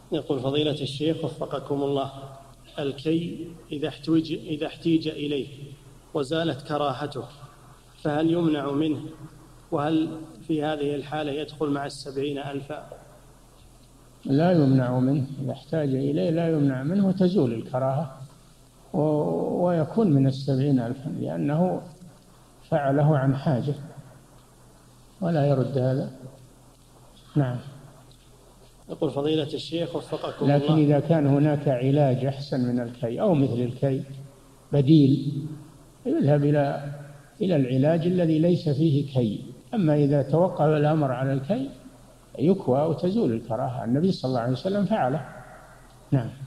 يقول فضيلة الشيخ وفقكم الله، الكي إذا احتيج إليه وزالت كراهته فهل يمنع منه؟ وهل في هذه الحالة يدخل مع 70,000؟ لا يمنع منه، إذا احتاج إليه لا يمنع منه، وتزول الكراهة ويكون من 70,000 لأنه فعله عن حاجة ولا يرد هذا. نعم. يقول فضيلة الشيخ وفقكم الله، لكن إذا كان هناك علاج أحسن من الكي أو مثل الكي بديل يذهب إلى العلاج الذي ليس فيه كي. أما إذا توقف الأمر على الكي يكوى وتزول الكراهة، النبي صلى الله عليه وسلم فعله. نعم.